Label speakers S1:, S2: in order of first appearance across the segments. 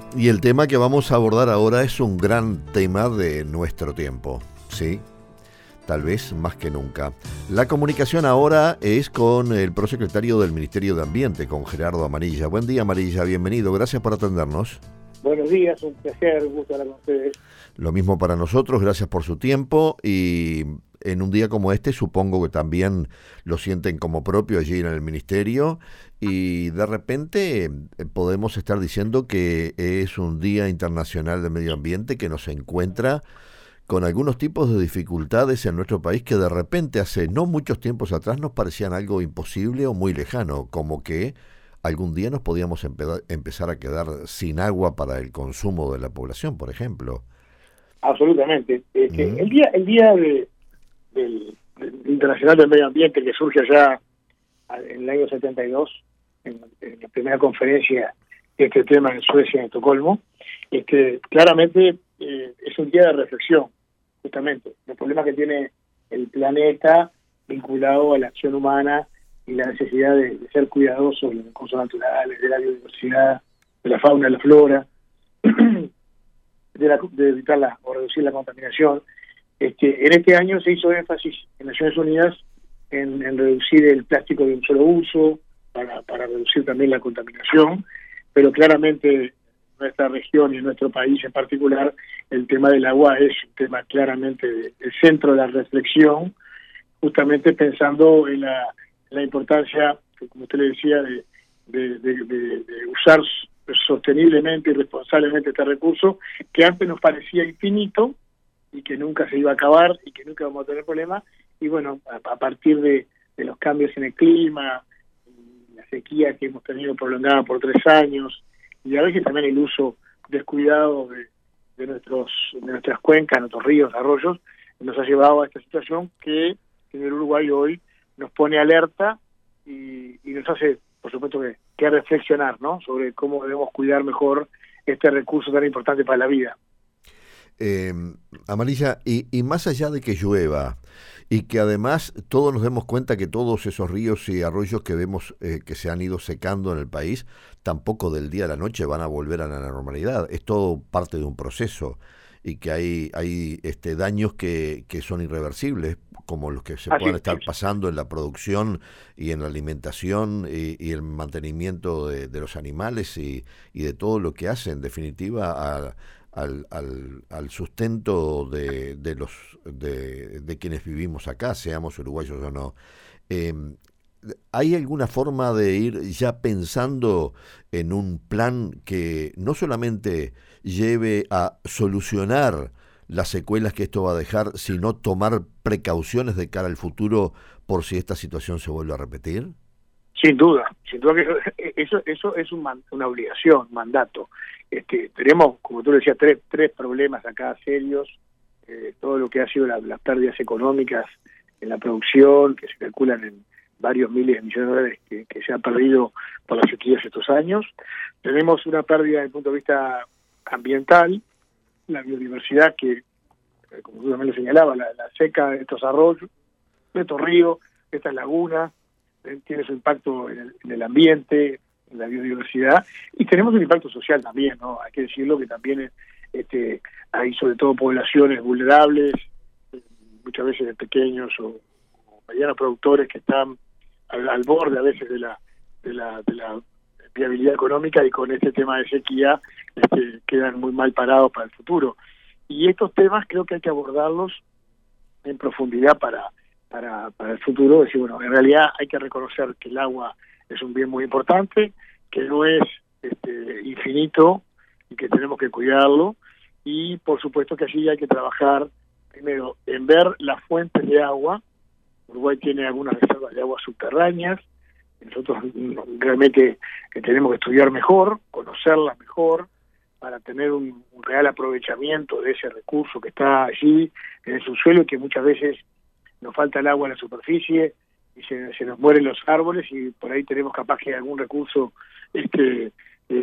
S1: Y el tema que vamos a abordar ahora es un gran tema de nuestro tiempo, ¿sí? Tal vez más que nunca. La comunicación ahora es con el prosecretario del Ministerio de Ambiente, con Gerardo Amarilla. Buen día, Amarilla, bienvenido, gracias por atendernos.
S2: Buenos días, un placer, un gusto hablar con ustedes.
S1: Lo mismo para nosotros, gracias por su tiempo y en un día como este supongo que también lo sienten como propio allí en el Ministerio y de repente podemos estar diciendo que es un Día Internacional del Medio Ambiente que nos encuentra con algunos tipos de dificultades en nuestro país que de repente hace no muchos tiempos atrás nos parecían algo imposible o muy lejano, como que algún día nos podíamos empezar a quedar sin agua para el consumo de la población, por ejemplo.
S2: Absolutamente. El Día del Internacional del Medio Ambiente, que surge allá en el año 72, en la primera conferencia de este tema en Suecia, en Estocolmo, claramente es un día de reflexión, justamente, los problemas que tiene el planeta vinculado a la acción humana y la necesidad de ser cuidadosos de los recursos naturales, de la biodiversidad, de la fauna, de la flora, de evitar o reducir la contaminación. En este año se hizo énfasis en Naciones Unidas en reducir el plástico de un solo uso, para reducir también la contaminación, pero claramente en nuestra región y en nuestro país en particular, el tema del agua es un tema claramente el centro de la reflexión, justamente pensando en la importancia, como usted le decía, de usar sosteniblemente y responsablemente este recurso, que antes nos parecía infinito y que nunca se iba a acabar y que nunca vamos a tener problemas, y bueno, a partir de los cambios en el clima, la sequía que hemos tenido prolongada por 3 años, y a veces también el uso descuidado de nuestras cuencas, nuestros ríos, arroyos, nos ha llevado a esta situación que en el Uruguay hoy nos pone alerta y nos hace, por supuesto, que reflexionar, ¿no?, sobre cómo debemos cuidar mejor este recurso tan importante para la vida.
S1: Amarilla, y más allá de que llueva y que además todos nos demos cuenta que todos esos ríos y arroyos que vemos que se han ido secando en el país, tampoco del día a la noche van a volver a la normalidad. Es todo parte de un proceso y que hay daños que son irreversibles, como los que se puedan estar pasando en la producción y en la alimentación y el mantenimiento de los animales y de todo lo que hace en definitiva al sustento de quienes vivimos acá, seamos uruguayos o no. ¿Hay alguna forma de ir ya pensando en un plan que no solamente lleve a solucionar las secuelas que esto va a dejar, sino tomar precauciones de cara al futuro por si esta situación se vuelve a repetir?
S2: Sin duda que eso es una obligación, un mandato. Tenemos, como tú decías, tres problemas acá serios, todo lo que ha sido las pérdidas económicas en la producción, que se calculan en varios miles de millones de dólares que se han perdido por las sequías estos años. Tenemos una pérdida desde el punto de vista ambiental, la biodiversidad que, como tú también lo señalabas, la seca de estos arroyos, de estos ríos, de estas lagunas, tiene su impacto en el ambiente, en la biodiversidad, y tenemos un impacto social también, ¿no? Hay que decirlo que también hay sobre todo poblaciones vulnerables, muchas veces de pequeños o medianos productores que están al borde a veces de la viabilidad económica, y con este tema de sequía quedan muy mal parados para el futuro. Y estos temas creo que hay que abordarlos en profundidad para el futuro. Decir, bueno, en realidad hay que reconocer que el agua es un bien muy importante, que no es infinito y que tenemos que cuidarlo, y por supuesto que allí hay que trabajar primero en ver las fuentes de agua. Uruguay tiene algunas reservas de agua subterráneas, nosotros realmente tenemos que estudiar mejor, conocerlas mejor, para tener un real aprovechamiento de ese recurso que está allí en el subsuelo, y que muchas veces nos falta el agua en la superficie y se nos mueren los árboles, y por ahí tenemos capaz que algún recurso en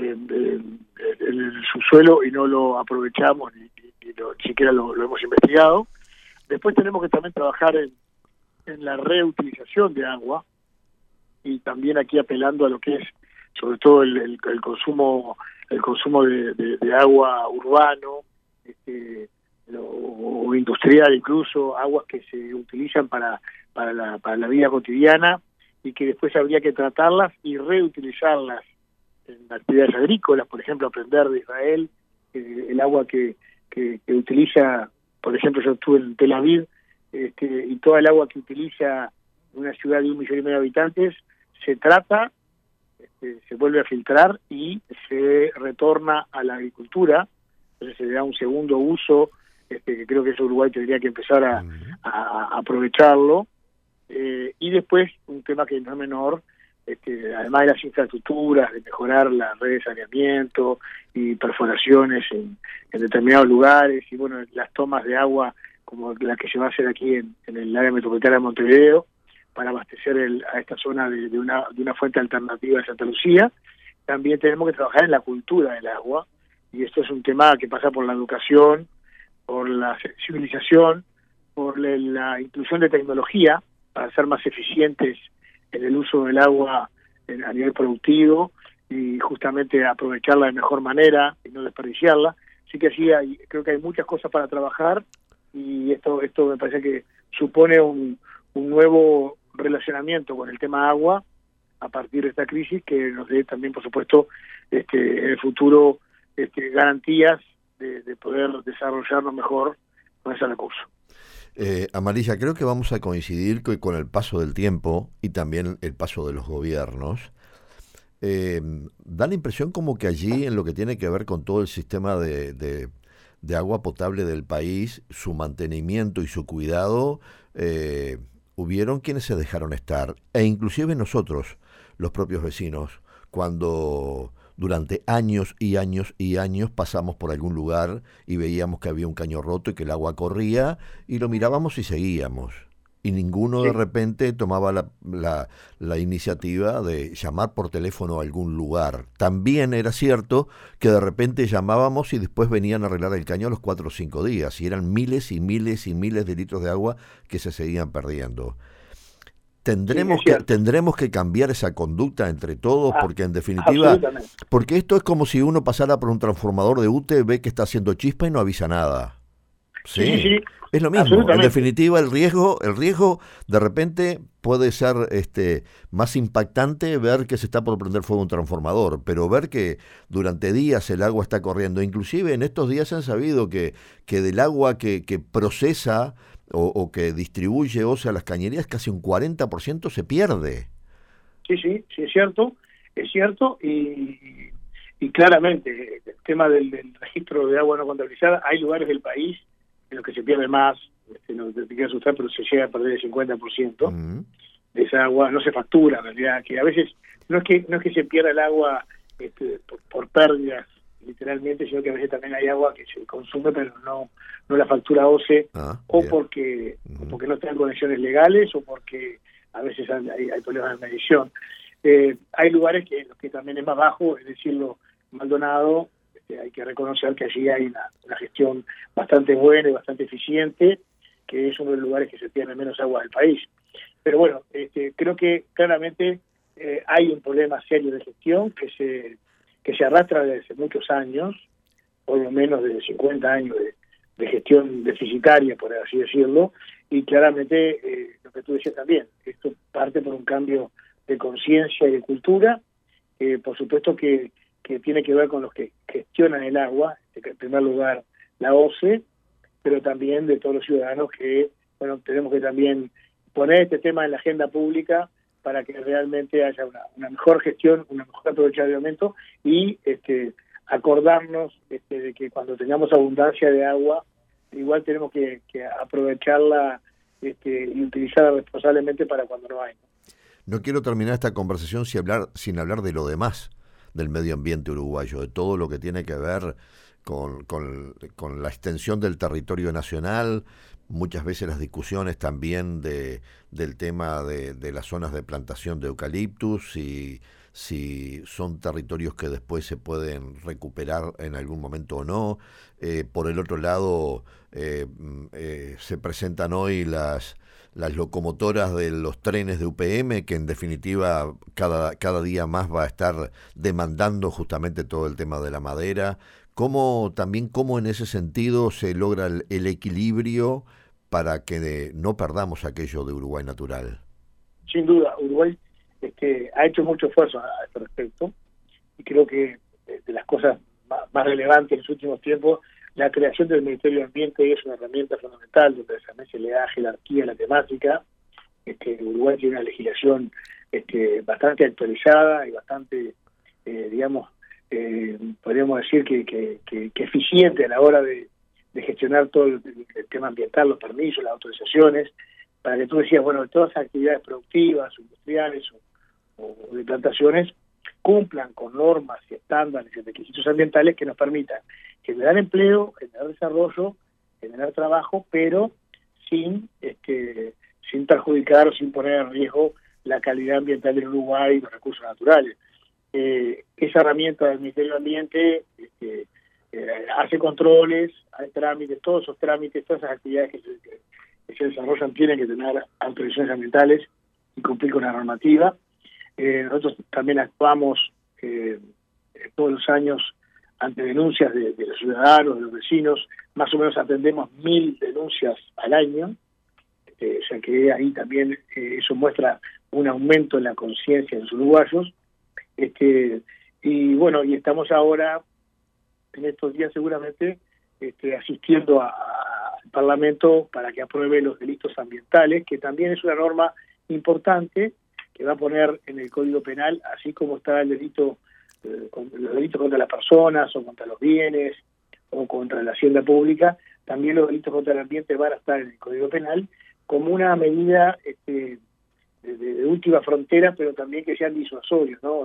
S2: el subsuelo y no lo aprovechamos ni siquiera lo hemos investigado. Después tenemos que también trabajar en la reutilización de agua, y también aquí apelando a lo que es sobre todo el consumo de agua urbano, o industrial, incluso aguas que se utilizan para la vida cotidiana y que después habría que tratarlas y reutilizarlas en actividades agrícolas. Por ejemplo, aprender de Israel el agua que utiliza, por ejemplo, yo estuve en Tel Aviv, y toda el agua que utiliza una ciudad de 1,5 millones de habitantes se trata, se vuelve a filtrar y se retorna a la agricultura. Entonces se le da un segundo uso, que creo que eso Uruguay tendría que empezar a aprovecharlo. Y después, un tema que no es menor, además de las infraestructuras, de mejorar las redes de saneamiento y perforaciones en determinados lugares, y bueno, las tomas de agua como la que se va a hacer aquí en el área metropolitana de Montevideo, para abastecer a esta zona de una fuente alternativa de Santa Lucía. También tenemos que trabajar en la cultura del agua, y esto es un tema que pasa por la educación, por la sensibilización, por la inclusión de tecnología para ser más eficientes en el uso del agua a nivel productivo y justamente aprovecharla de mejor manera y no desperdiciarla. Así que sí, creo que hay muchas cosas para trabajar, y esto me parece que supone un nuevo relacionamiento con el tema agua a partir de esta crisis, que nos dé también, por supuesto, en el futuro garantías de poder desarrollarnos mejor con ese recurso.
S1: Amarilla, creo que vamos a coincidir con el paso del tiempo y también el paso de los gobiernos. Da la impresión como que allí, en lo que tiene que ver con todo el sistema de agua potable del país, su mantenimiento y su cuidado, hubieron quienes se dejaron estar, e inclusive nosotros, los propios vecinos, cuando durante años y años y años pasamos por algún lugar y veíamos que había un caño roto y que el agua corría, y lo mirábamos y seguíamos. Y ninguno de repente tomaba la iniciativa de llamar por teléfono a algún lugar. También era cierto que de repente llamábamos y después venían a arreglar el caño a los 4 o 5 días, y eran miles y miles y miles de litros de agua que se seguían perdiendo. Tendremos que cambiar esa conducta entre todos, porque en definitiva, porque esto es como si uno pasara por un transformador de UTE, ve que está haciendo chispa y no avisa nada. Sí. Es lo mismo. En definitiva, el riesgo de repente puede ser más impactante ver que se está por prender fuego un transformador, pero ver que durante días el agua está corriendo. Inclusive en estos días se han sabido que del agua que procesa o que distribuye OCE a las cañerías, casi un 40% se pierde. Sí,
S2: es cierto, y claramente el tema del registro de agua no contabilizada, hay lugares del país en los que se pierde más, no te quiero asustar, pero se llega a perder el 50% de esa agua, no se factura en realidad, que a veces no es que se pierda el agua por pérdidas literalmente, sino que a veces también hay agua que se consume pero no la factura OCE, porque no están conexiones legales, o porque a veces hay problemas de medición. Hay lugares que también es más bajo, es decirlo, Maldonado, hay que reconocer que allí hay una gestión bastante buena y bastante eficiente, que es uno de los lugares que se pierde menos agua del país. Pero bueno, creo que claramente hay un problema serio de gestión que se arrastra desde hace muchos años, por lo menos desde 50 años de gestión deficitaria, por así decirlo, y claramente lo que tú decías también, esto parte por un cambio de conciencia y de cultura, por supuesto que tiene que ver con los que gestionan el agua, en primer lugar la OCE, pero también de todos los ciudadanos que, bueno, tenemos que también poner este tema en la agenda pública para que realmente haya una mejor gestión, un mejor aprovechamiento y acordarnos de que cuando tengamos abundancia de agua, igual tenemos que aprovecharla y utilizarla responsablemente para cuando no hay.
S1: No quiero terminar esta conversación sin hablar de lo demás del medio ambiente uruguayo, de todo lo que tiene que ver con la extensión del territorio nacional, muchas veces las discusiones también del tema de las zonas de plantación de eucaliptus, y si son territorios que después se pueden recuperar en algún momento o no. Por el otro lado, se presentan hoy las las locomotoras de los trenes de UPM, que en definitiva cada día más va a estar demandando justamente todo el tema de la madera. Cómo en ese sentido se logra el equilibrio para que no perdamos aquello de Uruguay natural?
S2: Sin duda, Uruguay ha hecho mucho esfuerzo a este respecto, y creo que de las cosas más relevantes en los últimos tiempos, la creación del Ministerio de Ambiente es una herramienta fundamental, donde también se le da jerarquía a la temática. Uruguay tiene una legislación bastante actualizada y bastante, podríamos decir que eficiente a la hora de gestionar todo el tema ambiental, los permisos, las autorizaciones, para que tú decías, bueno, todas las actividades productivas, industriales o de plantaciones cumplan con normas y estándares y requisitos ambientales que nos permitan generar empleo, generar desarrollo, generar trabajo, pero sin perjudicar o sin poner en riesgo la calidad ambiental del Uruguay y los recursos naturales. Esa herramienta del Ministerio de Ambiente hace controles, hay trámites, todos esos trámites, todas esas actividades que se desarrollan tienen que tener autorizaciones ambientales y cumplir con la normativa. Nosotros también actuamos todos los años ante denuncias de los ciudadanos, de los vecinos. Más o menos atendemos 1000 denuncias al año, o sea que ahí también eso muestra un aumento en la conciencia de los uruguayos. Y bueno, y estamos ahora, en estos días seguramente, asistiendo al Parlamento para que apruebe los delitos ambientales, que también es una norma importante que va a poner en el Código Penal, así como está el delito, los delitos contra las personas o contra los bienes o contra la hacienda pública, también los delitos contra el ambiente van a estar en el Código Penal como una medida de última frontera, pero también que sean disuasorios, ¿no?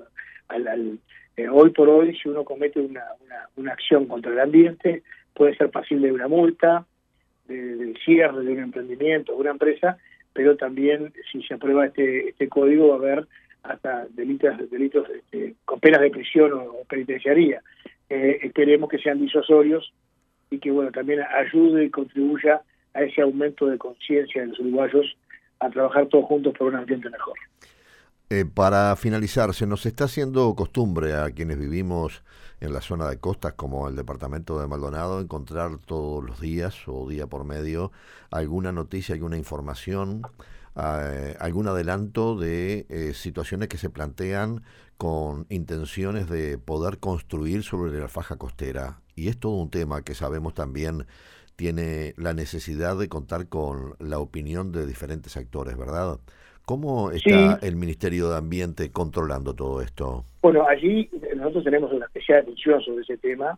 S2: Hoy por hoy, si uno comete una acción contra el ambiente, puede ser pasible de una multa, del cierre de un emprendimiento, de una empresa, pero también si se aprueba este código va a haber hasta delitos con penas de prisión o penitenciaría. Esperemos que sean disuasorios y que bueno también ayude y contribuya a ese aumento de conciencia de los uruguayos a trabajar todos juntos por un ambiente mejor.
S1: Para finalizar, se nos está haciendo costumbre a quienes vivimos en la zona de costas como el departamento de Maldonado encontrar todos los días o día por medio alguna noticia, alguna información, algún adelanto de situaciones que se plantean con intenciones de poder construir sobre la faja costera. Y es todo un tema que sabemos también tiene la necesidad de contar con la opinión de diferentes actores, ¿verdad? ¿Cómo está el Ministerio de Ambiente controlando todo esto?
S2: Bueno, allí nosotros tenemos una especial atención sobre ese tema.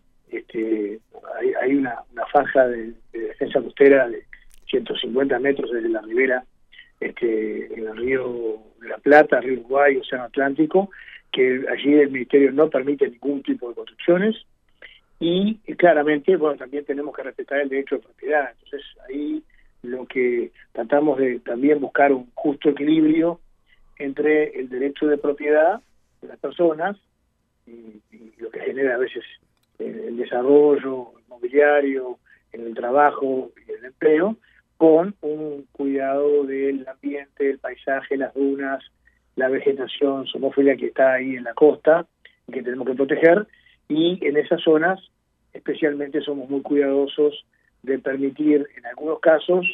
S2: Hay una franja de defensa costera de 150 metros desde la ribera, en el río de la Plata, río Uruguay, Océano Atlántico, que allí el Ministerio no permite ningún tipo de construcciones y claramente, bueno, también tenemos que respetar el derecho de propiedad. Entonces ahí lo que tratamos de también buscar un justo equilibrio entre el derecho de propiedad de las personas y lo que genera a veces el desarrollo inmobiliario, en el trabajo y el empleo, con un cuidado del ambiente, el paisaje, las dunas, la vegetación somófila que está ahí en la costa y que tenemos que proteger, y en esas zonas especialmente somos muy cuidadosos de permitir en algunos casos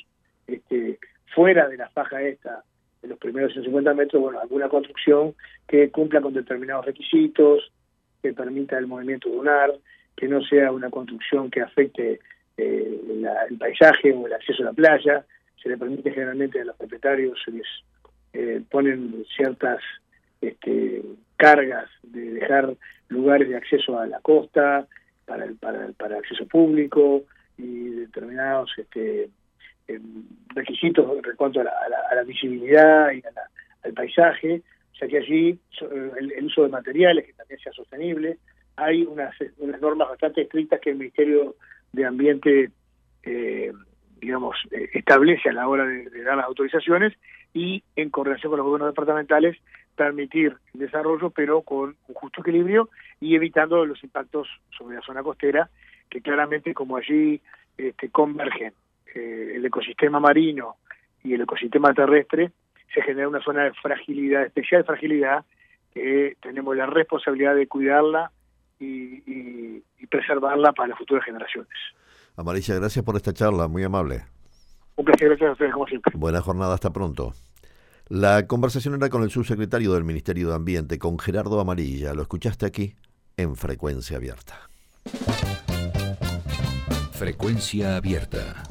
S2: fuera de la faja esta de los primeros 150 metros, bueno, alguna construcción que cumpla con determinados requisitos, que permita el movimiento dunar, que no sea una construcción que afecte el paisaje o el acceso a la playa. Se le permite generalmente a los propietarios, se les ponen ciertas cargas de dejar lugares de acceso a la costa para acceso público y determinados requisitos en cuanto a la visibilidad y al paisaje. O sea que allí el uso de materiales que también sea sostenible. Hay unas normas bastante estrictas que el Ministerio de Ambiente establece a la hora de dar las autorizaciones y en coordinación con los gobiernos departamentales permitir el desarrollo, pero con un justo equilibrio y evitando los impactos sobre la zona costera, que claramente como allí convergen el ecosistema marino, y el ecosistema terrestre, se genera una zona de fragilidad, especial fragilidad, que tenemos la responsabilidad de cuidarla y preservarla para las futuras generaciones.
S1: Amarilla, gracias por esta charla, muy amable.
S2: Un placer, gracias a ustedes como siempre.
S1: Buena jornada, hasta pronto. La conversación era con el subsecretario del Ministerio de Ambiente, con Gerardo Amarilla. Lo escuchaste aquí en Frecuencia Abierta.
S3: Frecuencia Abierta.